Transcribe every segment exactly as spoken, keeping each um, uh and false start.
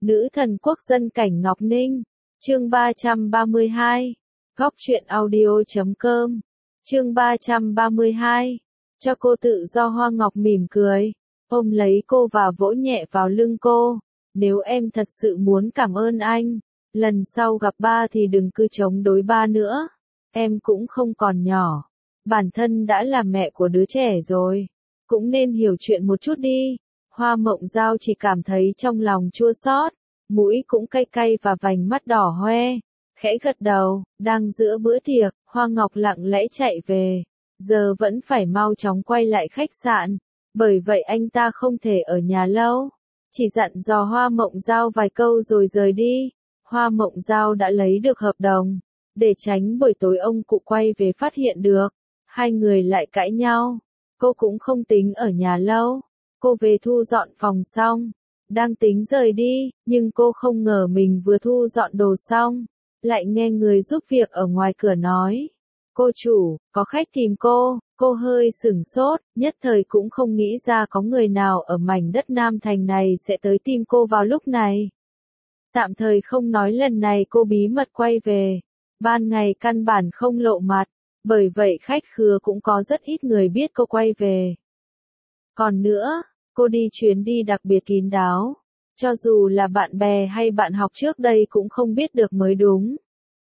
Nữ thần quốc dân cảnh Ngọc Ninh. Chương ba trăm ba mươi hai. Góc truyện audio chấm com. Chương ba trăm ba mươi hai. Cho cô tự do. Hoa Ngọc mỉm cười, ôm lấy cô và vỗ nhẹ vào lưng cô. Nếu em thật sự muốn cảm ơn anh, lần sau gặp ba thì đừng cứ chống đối ba nữa. Em cũng không còn nhỏ, bản thân đã là mẹ của đứa trẻ rồi, cũng nên hiểu chuyện một chút đi. Hoa Mộng Dao chỉ cảm thấy trong lòng chua xót, mũi cũng cay cay và vành mắt đỏ hoe, khẽ gật đầu. Đang giữa bữa tiệc, Hoa Ngọc lặng lẽ chạy về, giờ vẫn phải mau chóng quay lại khách sạn, bởi vậy anh ta không thể ở nhà lâu. Chỉ dặn dò Hoa Mộng Dao vài câu rồi rời đi. Hoa Mộng Dao đã lấy được hợp đồng, để tránh buổi tối ông cụ quay về phát hiện được, hai người lại cãi nhau. Cô cũng không tính ở nhà lâu, cô về thu dọn phòng xong, đang tính rời đi, nhưng cô không ngờ mình vừa thu dọn đồ xong, lại nghe người giúp việc ở ngoài cửa nói: "Cô chủ, có khách tìm cô." Cô hơi sửng sốt, nhất thời cũng không nghĩ ra có người nào ở mảnh đất Nam Thành này sẽ tới tìm cô vào lúc này. Tạm thời không nói lần này cô bí mật quay về, ban ngày căn bản không lộ mặt, bởi vậy khách khứa cũng có rất ít người biết cô quay về. Còn nữa, cô đi chuyến đi đặc biệt kín đáo, cho dù là bạn bè hay bạn học trước đây cũng không biết được mới đúng.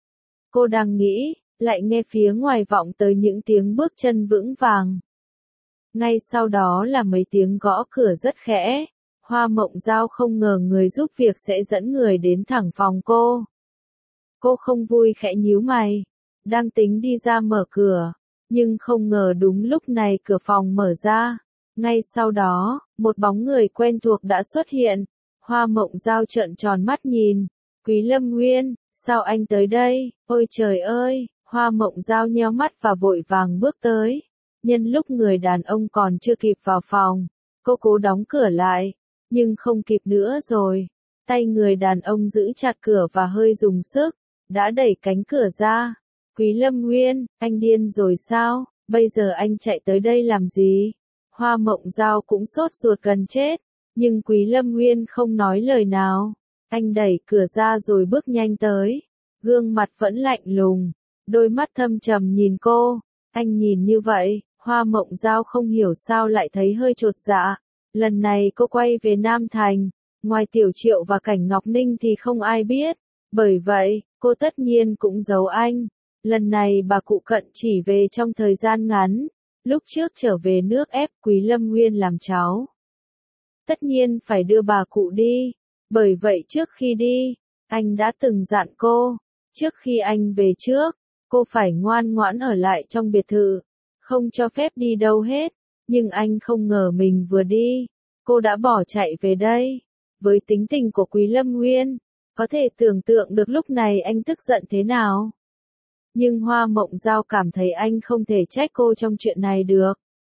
Cô đang nghĩ, lại nghe phía ngoài vọng tới những tiếng bước chân vững vàng. Ngay sau đó là mấy tiếng gõ cửa rất khẽ. Hoa Mộng Dao không ngờ người giúp việc sẽ dẫn người đến thẳng phòng cô. Cô không vui khẽ nhíu mày, đang tính đi ra mở cửa, nhưng không ngờ đúng lúc này cửa phòng mở ra. Ngay sau đó, một bóng người quen thuộc đã xuất hiện. Hoa Mộng Dao trợn tròn mắt nhìn, Quý Lâm Nguyên, sao anh tới đây? Ôi trời ơi! Hoa Mộng Dao nheo mắt và vội vàng bước tới. Nhân lúc người đàn ông còn chưa kịp vào phòng, cô cố đóng cửa lại, nhưng không kịp nữa rồi. Tay người đàn ông giữ chặt cửa và hơi dùng sức, đã đẩy cánh cửa ra. Quý Lâm Nguyên, anh điên rồi sao? Bây giờ anh chạy tới đây làm gì? Hoa Mộng Dao cũng sốt ruột gần chết, nhưng Quý Lâm Nguyên không nói lời nào. Anh đẩy cửa ra rồi bước nhanh tới, gương mặt vẫn lạnh lùng, đôi mắt thâm trầm nhìn cô. Anh nhìn như vậy, Hoa Mộng Dao không hiểu sao lại thấy hơi chột dạ. Lần này cô quay về Nam Thành, ngoài Tiểu Triệu và Cảnh Ngọc Ninh thì không ai biết, bởi vậy, cô tất nhiên cũng giấu anh. Lần này bà cụ Cận chỉ về trong thời gian ngắn, lúc trước trở về nước ép Quý Lâm Nguyên làm cháu. Tất nhiên phải đưa bà cụ đi, bởi vậy trước khi đi, anh đã từng dặn cô, trước khi anh về trước, cô phải ngoan ngoãn ở lại trong biệt thự, không cho phép đi đâu hết. Nhưng anh không ngờ mình vừa đi, cô đã bỏ chạy về đây. Với tính tình của Quý Lâm Nguyên, có thể tưởng tượng được lúc này anh tức giận thế nào. Nhưng Hoa Mộng Dao cảm thấy anh không thể trách cô trong chuyện này được.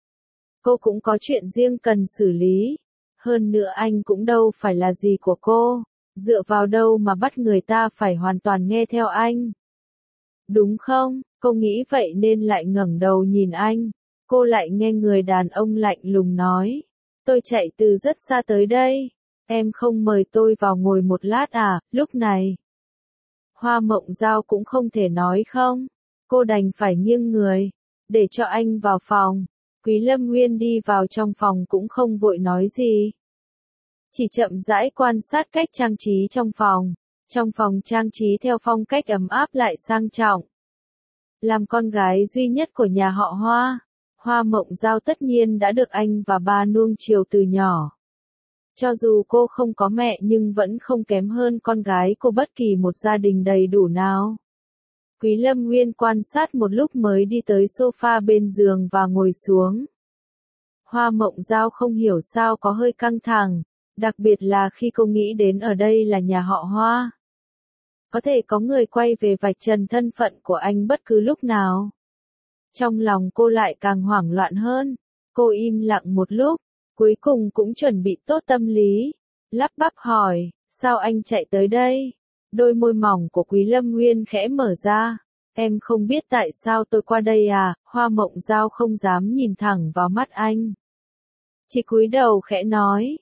Cô cũng có chuyện riêng cần xử lý. Hơn nữa anh cũng đâu phải là gì của cô, dựa vào đâu mà bắt người ta phải hoàn toàn nghe theo anh. Đúng không? Cô nghĩ vậy nên lại ngẩng đầu nhìn anh. Cô lại nghe người đàn ông lạnh lùng nói: "Tôi chạy từ rất xa tới đây, em không mời tôi vào ngồi một lát à?" Lúc này, Hoa Mộng Dao cũng không thể nói không. Cô đành phải nghiêng người, để cho anh vào phòng. Quý Lâm Nguyên đi vào trong phòng cũng không vội nói gì, chỉ chậm rãi quan sát cách trang trí trong phòng. Trong phòng trang trí theo phong cách ấm áp lại sang trọng. Làm con gái duy nhất của nhà họ Hoa, Hoa Mộng Dao tất nhiên đã được anh và ba nuông chiều từ nhỏ. Cho dù cô không có mẹ nhưng vẫn không kém hơn con gái của bất kỳ một gia đình đầy đủ nào. Quý Lâm Nguyên quan sát một lúc mới đi tới sofa bên giường và ngồi xuống. Hoa Mộng Dao không hiểu sao có hơi căng thẳng, đặc biệt là khi cô nghĩ đến ở đây là nhà họ Hoa. Có thể có người quay về vạch trần thân phận của anh bất cứ lúc nào. Trong lòng cô lại càng hoảng loạn hơn. Cô im lặng một lúc, cuối cùng cũng chuẩn bị tốt tâm lý, lắp bắp hỏi: "Sao anh chạy tới đây?" Đôi môi mỏng của Quý Lâm Nguyên khẽ mở ra. "Em không biết tại sao tôi qua đây à?" Hoa Mộng Dao không dám nhìn thẳng vào mắt anh, chỉ cúi đầu khẽ nói: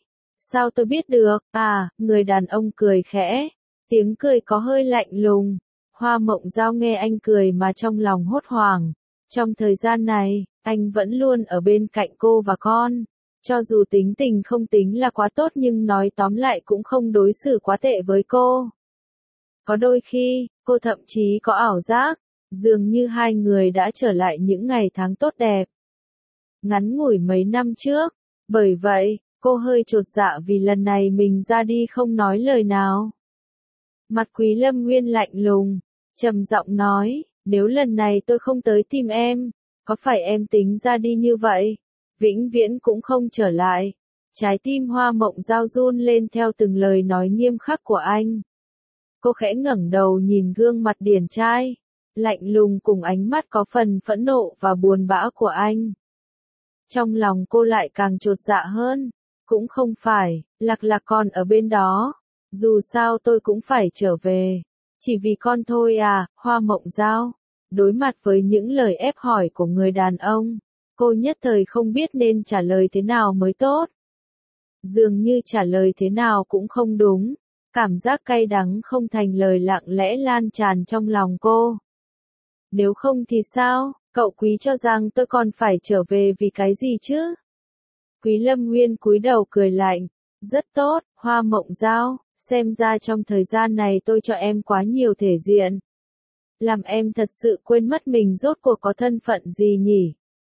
Sao tôi biết được, à, người đàn ông cười khẽ. Tiếng cười có hơi lạnh lùng. Hoa Mộng Dao nghe anh cười mà trong lòng hốt hoảng. Trong thời gian này, anh vẫn luôn ở bên cạnh cô và con. Cho dù tính tình không tính là quá tốt nhưng nói tóm lại cũng không đối xử quá tệ với cô. Có đôi khi, cô thậm chí có ảo giác, dường như hai người đã trở lại những ngày tháng tốt đẹp. Ngắn ngủi mấy năm trước, bởi vậy, cô hơi chột dạ vì lần này mình ra đi không nói lời nào. Mặt Quý Lâm Nguyên lạnh lùng, trầm giọng nói, nếu lần này tôi không tới tìm em, có phải em tính ra đi như vậy, vĩnh viễn cũng không trở lại. Trái tim Hoa Mộng Dao run lên theo từng lời nói nghiêm khắc của anh. Cô khẽ ngẩng đầu nhìn gương mặt điển trai, lạnh lùng cùng ánh mắt có phần phẫn nộ và buồn bã của anh. Trong lòng cô lại càng chột dạ hơn, cũng không phải, Lạc Lạc còn ở bên đó, dù sao tôi cũng phải trở về, chỉ vì con thôi à, Hoa Mộng Dao. Đối mặt với những lời ép hỏi của người đàn ông, cô nhất thời không biết nên trả lời thế nào mới tốt. Dường như trả lời thế nào cũng không đúng, cảm giác cay đắng không thành lời lặng lẽ lan tràn trong lòng cô. Nếu không thì sao, cậu Quý cho rằng tôi còn phải trở về vì cái gì chứ? Quý Lâm Nguyên cúi đầu cười lạnh, rất tốt, Hoa Mộng Dao, xem ra trong thời gian này tôi cho em quá nhiều thể diện. Làm em thật sự quên mất mình rốt cuộc có thân phận gì nhỉ?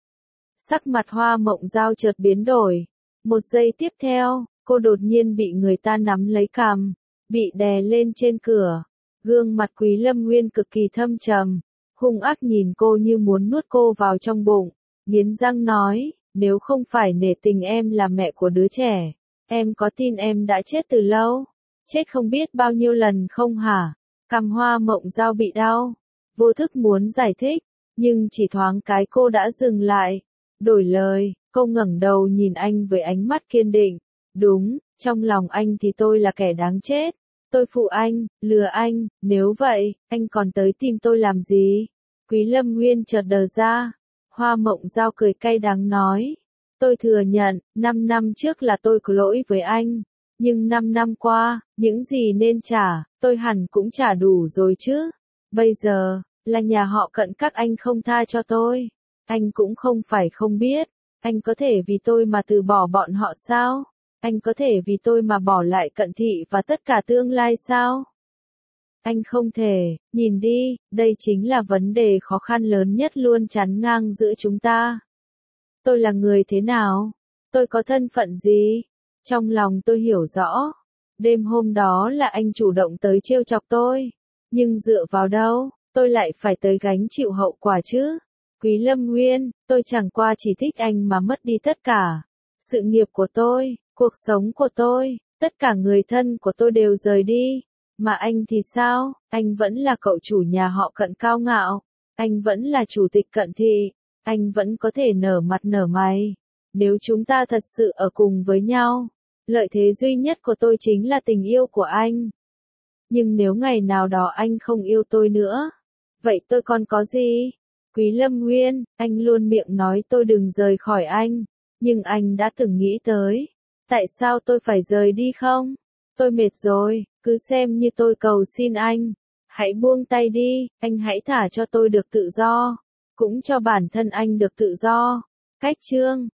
Sắc mặt Hoa Mộng Dao chợt biến đổi. Một giây tiếp theo, cô đột nhiên bị người ta nắm lấy cằm, bị đè lên trên cửa. Gương mặt Quý Lâm Nguyên cực kỳ thâm trầm, hung ác nhìn cô như muốn nuốt cô vào trong bụng, nghiến răng nói, nếu không phải nể tình em là mẹ của đứa trẻ, em có tin em đã chết từ lâu, chết không biết bao nhiêu lần không hả? Cằm Hoa Mộng Dao bị đau, vô thức muốn giải thích, nhưng chỉ thoáng cái cô đã dừng lại, đổi lời, cô ngẩng đầu nhìn anh với ánh mắt kiên định, đúng, trong lòng anh thì tôi là kẻ đáng chết. Tôi phụ anh, lừa anh, nếu vậy, anh còn tới tìm tôi làm gì? Quý Lâm Nguyên chợt đờ ra. Hoa Mộng Dao cười cay đắng nói. Tôi thừa nhận, năm năm trước là tôi có lỗi với anh. Nhưng năm năm qua, những gì nên trả, tôi hẳn cũng trả đủ rồi chứ. Bây giờ, là nhà họ Cận các anh không tha cho tôi. Anh cũng không phải không biết. Anh có thể vì tôi mà từ bỏ bọn họ sao? Anh có thể vì tôi mà bỏ lại Cận thị và tất cả tương lai sao? Anh không thể, nhìn đi, đây chính là vấn đề khó khăn lớn nhất luôn chắn ngang giữa chúng ta. Tôi là người thế nào? Tôi có thân phận gì? Trong lòng tôi hiểu rõ. Đêm hôm đó là anh chủ động tới trêu chọc tôi. Nhưng dựa vào đâu, tôi lại phải tới gánh chịu hậu quả chứ? Quý Lâm Nguyên, tôi chẳng qua chỉ thích anh mà mất đi tất cả. Sự nghiệp của tôi, cuộc sống của tôi, tất cả người thân của tôi đều rời đi. Mà anh thì sao? Anh vẫn là cậu chủ nhà họ Cận cao ngạo. Anh vẫn là chủ tịch Cận thị. Anh vẫn có thể nở mặt nở mày. Nếu chúng ta thật sự ở cùng với nhau, lợi thế duy nhất của tôi chính là tình yêu của anh. Nhưng nếu ngày nào đó anh không yêu tôi nữa, vậy tôi còn có gì? Quý Lâm Nguyên, anh luôn miệng nói tôi đừng rời khỏi anh. Nhưng anh đã từng nghĩ tới, tại sao tôi phải rời đi không? Tôi mệt rồi, cứ xem như tôi cầu xin anh. Hãy buông tay đi, anh hãy thả cho tôi được tự do. Cũng cho bản thân anh được tự do. Cách chương